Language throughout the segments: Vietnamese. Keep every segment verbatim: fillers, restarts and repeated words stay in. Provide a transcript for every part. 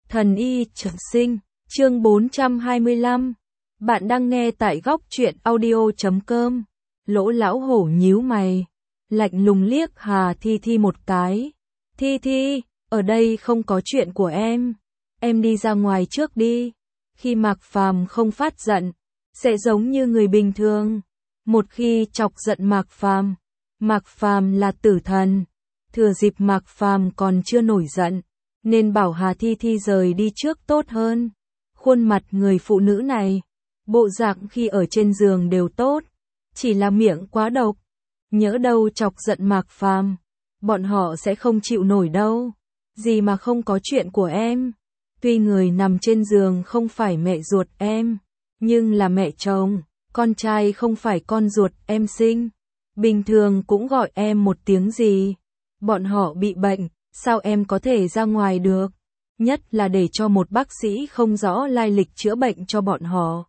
Thần y trường sinh, chương bốn trăm hai mươi lăm. Bạn đang nghe tại góc truyện audio chấm com. Lỗ lão hổ nhíu mày, lạnh lùng liếc Hà Thi Thi một cái. Thi Thi, ở đây không có chuyện của em. Em đi ra ngoài trước đi. Khi Mạc Phàm không phát giận, sẽ giống như người bình thường. Một khi chọc giận Mạc Phàm, Mạc Phàm là tử thần. Thừa dịp Mạc Phàm còn chưa nổi giận, nên bảo Hà Thi Thi rời đi trước tốt hơn. Khuôn mặt người phụ nữ này, bộ dạng khi ở trên giường đều tốt, chỉ là miệng quá độc. Nhỡ đâu chọc giận Mạc Phàm, bọn họ sẽ không chịu nổi đâu. Gì mà không có chuyện của em. Tuy người nằm trên giường không phải mẹ ruột em, nhưng là mẹ chồng, con trai không phải con ruột em sinh. Bình thường cũng gọi em một tiếng gì. Bọn họ bị bệnh, sao em có thể ra ngoài được? Nhất là để cho một bác sĩ không rõ lai lịch chữa bệnh cho bọn họ.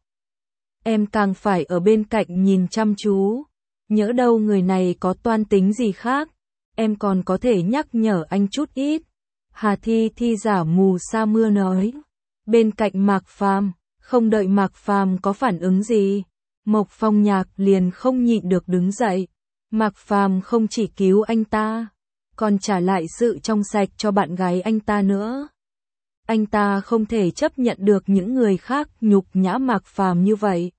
Em càng phải ở bên cạnh nhìn chăm chú. Nhỡ đâu người này có toan tính gì khác, em còn có thể nhắc nhở anh chút ít. Hà Thi Thi giả mù sa mưa nói. Bên cạnh Mạc Phàm, không đợi Mạc Phàm có phản ứng gì, Mộc Phong Nhạc liền không nhịn được đứng dậy. Mạc Phàm không chỉ cứu anh ta, còn trả lại sự trong sạch cho bạn gái anh ta nữa. Anh ta không thể chấp nhận được những người khác nhục nhã Mạc Phàm như vậy.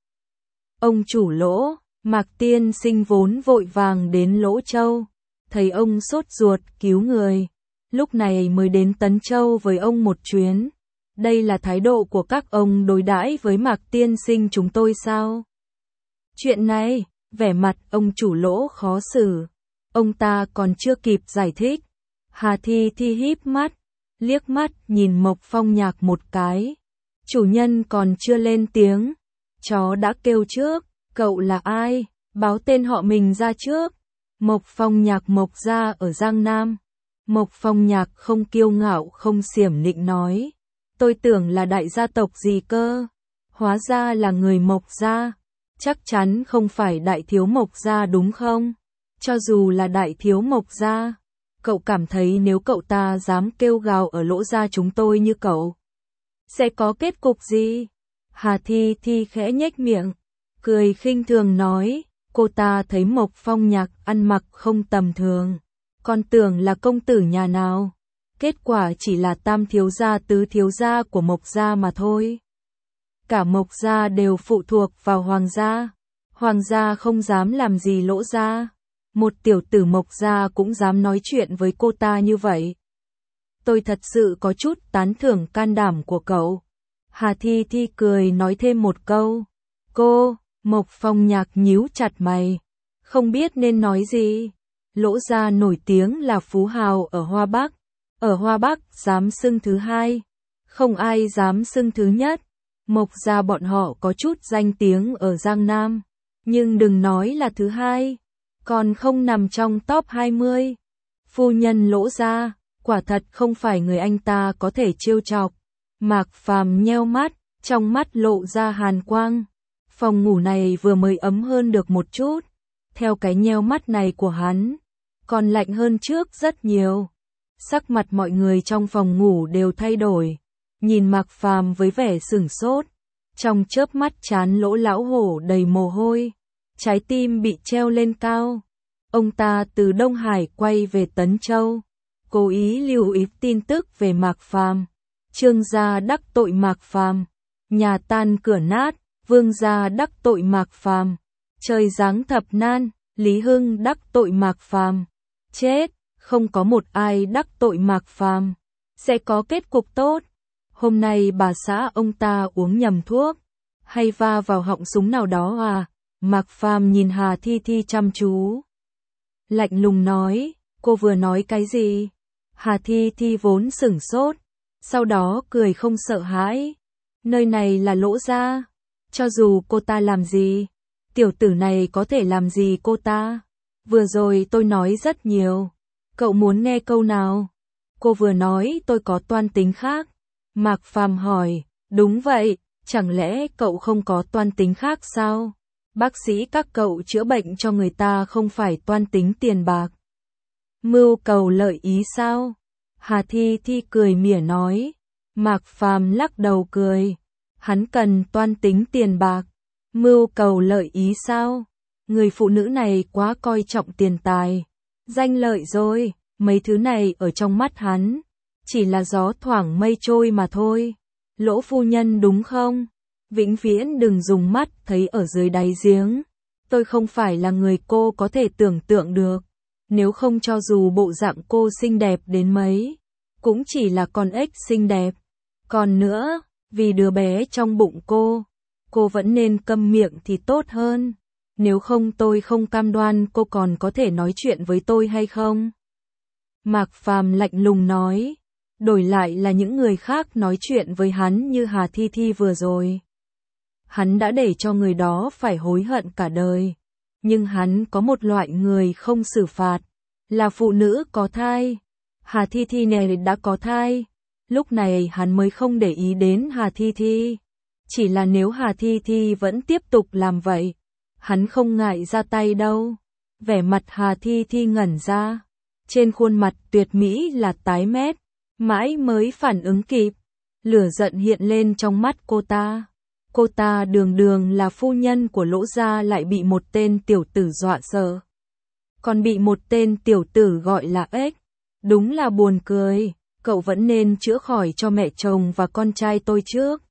Ông chủ Lỗ, Mạc tiên sinh vốn vội vàng đến Lỗ Châu, thấy ông sốt ruột cứu người, lúc này mới đến Tấn Châu với ông một chuyến. Đây là thái độ của các ông đối đãi với Mạc tiên sinh chúng tôi sao? Chuyện này, vẻ mặt ông chủ Lỗ khó xử. Ông ta còn chưa kịp giải thích, Hà Thi Thi híp mắt, liếc mắt nhìn Mộc Phong Nhạc một cái. Chủ nhân còn chưa lên tiếng, chó đã kêu trước. Cậu là ai? Báo tên họ mình ra trước. Mộc Phong Nhạc Mộc gia ở Giang Nam. Mộc Phong Nhạc không kiêu ngạo không xiểm nịnh nói. Tôi tưởng là đại gia tộc gì cơ. Hóa ra là người Mộc gia. Chắc chắn không phải đại thiếu Mộc gia đúng không? Cho dù là đại thiếu Mộc gia, cậu cảm thấy nếu cậu ta dám kêu gào ở Lỗ gia chúng tôi như cậu, sẽ có kết cục gì? Hà Thi Thi khẽ nhếch miệng, cười khinh thường nói. Cô ta thấy Mộc Phong Nhạc ăn mặc không tầm thường, còn tưởng là công tử nhà nào. Kết quả chỉ là tam thiếu gia tứ thiếu gia của Mộc gia mà thôi. Cả Mộc gia đều phụ thuộc vào Hoàng gia. Hoàng gia không dám làm gì Lỗ gia. Một tiểu tử Mộc gia cũng dám nói chuyện với cô ta như vậy. Tôi thật sự có chút tán thưởng can đảm của cậu. Hà Thi Thi cười nói thêm một câu. Cô, Mộc Phong Nhạc nhíu chặt mày, không biết nên nói gì. Lỗ gia nổi tiếng là phú hào ở Hoa Bắc. Ở Hoa Bắc dám xưng thứ hai, không ai dám xưng thứ nhất. Mộc gia bọn họ có chút danh tiếng ở Giang Nam, nhưng đừng nói là thứ hai, còn không nằm trong top hai mươi. Phu nhân Lỗ gia, quả thật không phải người anh ta có thể trêu chọc. Mạc Phàm nheo mắt, trong mắt lộ ra hàn quang. Phòng ngủ này vừa mới ấm hơn được một chút, theo cái nheo mắt này của hắn, còn lạnh hơn trước rất nhiều. Sắc mặt mọi người trong phòng ngủ đều thay đổi, nhìn Mạc Phàm với vẻ sửng sốt. Trong chớp mắt trán Lỗ lão hổ đầy mồ hôi, trái tim bị treo lên cao. Ông ta từ Đông Hải quay về Tấn Châu, cố ý lưu ý tin tức về Mạc Phàm. Trương gia đắc tội Mạc Phàm, nhà tan cửa nát. Vương gia đắc tội Mạc Phàm, trời giáng thập nan. Lý Hưng đắc tội Mạc Phàm, chết. Không có một ai đắc tội Mạc Phàm sẽ có kết cục tốt. Hôm nay bà xã ông ta uống nhầm thuốc, hay va vào họng súng nào đó à? Mạc Phàm nhìn Hà Thi Thi chăm chú, lạnh lùng nói. Cô vừa nói cái gì? Hà Thi Thi vốn sửng sốt, sau đó cười không sợ hãi. Nơi này là Lỗ gia, cho dù cô ta làm gì, tiểu tử này có thể làm gì cô ta? Vừa rồi tôi nói rất nhiều, cậu muốn nghe câu nào? Cô vừa nói tôi có toan tính khác. Mạc Phàm hỏi. Đúng vậy, chẳng lẽ cậu không có toan tính khác sao? Bác sĩ các cậu chữa bệnh cho người ta không phải toan tính tiền bạc, mưu cầu lợi ý sao? Hà Thi Thi cười mỉa nói. Mạc Phàm lắc đầu cười. Hắn cần toan tính tiền bạc, mưu cầu lợi ý sao? Người phụ nữ này quá coi trọng tiền tài, danh lợi rồi, mấy thứ này ở trong mắt hắn chỉ là gió thoảng mây trôi mà thôi. Lỗ phu nhân đúng không? Vĩnh viễn đừng dùng mắt thấy ở dưới đáy giếng. Tôi không phải là người cô có thể tưởng tượng được. Nếu không cho dù bộ dạng cô xinh đẹp đến mấy, cũng chỉ là con ếch xinh đẹp. Còn nữa, vì đứa bé trong bụng cô, cô vẫn nên câm miệng thì tốt hơn. Nếu không tôi không cam đoan cô còn có thể nói chuyện với tôi hay không. Mạc Phàm lạnh lùng nói. Đổi lại là những người khác nói chuyện với hắn như Hà Thi Thi vừa rồi, hắn đã để cho người đó phải hối hận cả đời. Nhưng hắn có một loại người không xử phạt, là phụ nữ có thai. Hà Thi Thi này đã có thai, lúc này hắn mới không để ý đến Hà Thi Thi. Chỉ là nếu Hà Thi Thi vẫn tiếp tục làm vậy, hắn không ngại ra tay đâu. Vẻ mặt Hà Thi Thi ngẩn ra, trên khuôn mặt tuyệt mỹ là tái mét, mãi mới phản ứng kịp. Lửa giận hiện lên trong mắt cô ta. Cô ta đường đường là phu nhân của Lỗ gia lại bị một tên tiểu tử dọa sợ. Còn bị một tên tiểu tử gọi là ếch. Đúng là buồn cười, cậu vẫn nên chữa khỏi cho mẹ chồng và con trai tôi trước.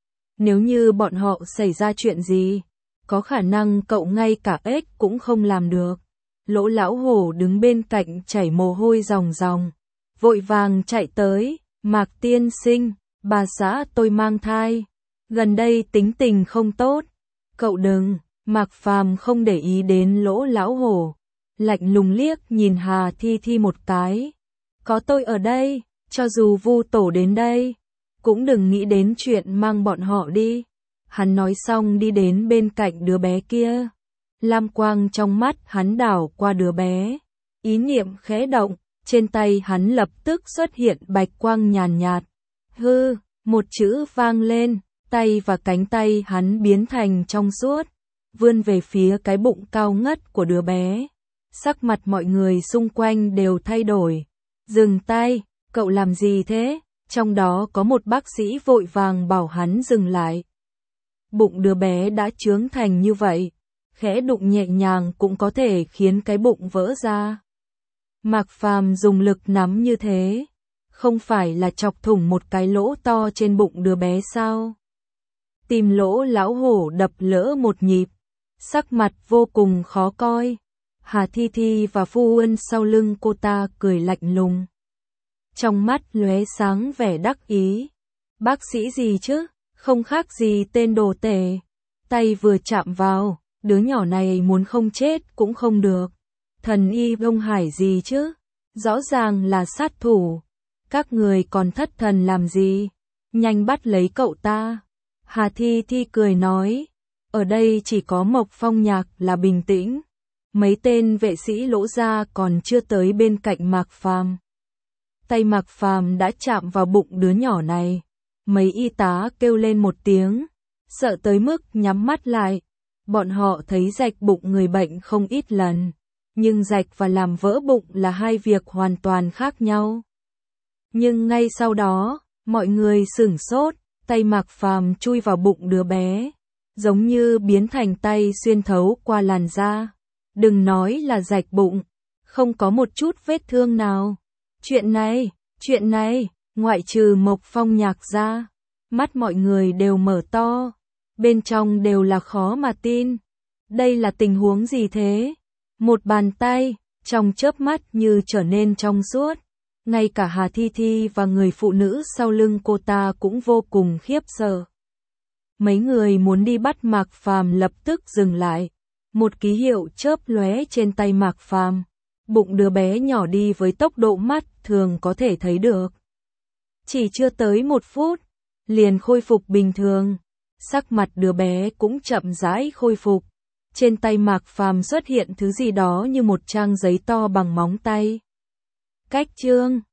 Nếu như bọn họ xảy ra chuyện gì, có khả năng cậu ngay cả ếch cũng không làm được. Lỗ lão hổ đứng bên cạnh chảy mồ hôi ròng ròng, vội vàng chạy tới. Mạc tiên sinh, bà xã tôi mang thai, gần đây tính tình không tốt. Cậu đừng. Mạc Phàm không để ý đến Lỗ lão hổ, lạnh lùng liếc nhìn Hà Thi Thi một cái. Có tôi ở đây, cho dù Vu tổ đến đây, cũng đừng nghĩ đến chuyện mang bọn họ đi. Hắn nói xong đi đến bên cạnh đứa bé kia. Lam quang trong mắt hắn đảo qua đứa bé. Ý niệm khẽ động, trên tay hắn lập tức xuất hiện bạch quang nhàn nhạt. Hư, một chữ vang lên, tay và cánh tay hắn biến thành trong suốt, vươn về phía cái bụng cao ngất của đứa bé. Sắc mặt mọi người xung quanh đều thay đổi. Dừng tay, cậu làm gì thế? Trong đó có một bác sĩ vội vàng bảo hắn dừng lại. Bụng đứa bé đã chướng thành như vậy, khẽ đụng nhẹ nhàng cũng có thể khiến cái bụng vỡ ra. Mạc Phàm dùng lực nắm như thế, không phải là chọc thủng một cái lỗ to trên bụng đứa bé sao? Tim Lỗ lão hổ đập lỡ một nhịp, sắc mặt vô cùng khó coi. Hà Thi Thi và phu quân sau lưng cô ta cười lạnh lùng, trong mắt lóe sáng vẻ đắc ý. Bác sĩ gì chứ, không khác gì tên đồ tể. Tay vừa chạm vào, đứa nhỏ này muốn không chết cũng không được. Thần y Đông Hải gì chứ, rõ ràng là sát thủ. Các người còn thất thần làm gì, nhanh bắt lấy cậu ta. Hà Thi Thi cười nói, ở đây chỉ có Mộc Phong Nhạc là bình tĩnh. Mấy tên vệ sĩ Lỗ gia còn chưa tới bên cạnh Mạc Phàm. Tay Mạc Phàm đã chạm vào bụng đứa nhỏ này. Mấy y tá kêu lên một tiếng, sợ tới mức nhắm mắt lại. Bọn họ thấy rạch bụng người bệnh không ít lần, nhưng rạch và làm vỡ bụng là hai việc hoàn toàn khác nhau. Nhưng ngay sau đó, mọi người sửng sốt, tay Mạc Phàm chui vào bụng đứa bé, giống như biến thành tay xuyên thấu qua làn da. Đừng nói là rạch bụng, không có một chút vết thương nào. Chuyện này, chuyện này, ngoại trừ Mộc Phong Nhạc ra, mắt mọi người đều mở to, bên trong đều là khó mà tin. Đây là tình huống gì thế? Một bàn tay, trong chớp mắt như trở nên trong suốt. Ngay cả Hà Thi Thi và người phụ nữ sau lưng cô ta cũng vô cùng khiếp sợ. Mấy người muốn đi bắt Mạc Phàm lập tức dừng lại. Một ký hiệu chớp lóe trên tay Mạc Phàm. Bụng đứa bé nhỏ đi với tốc độ mắt thường có thể thấy được. Chỉ chưa tới một phút, liền khôi phục bình thường. Sắc mặt đứa bé cũng chậm rãi khôi phục. Trên tay Mạc Phàm xuất hiện thứ gì đó như một trang giấy to bằng móng tay. Cách chương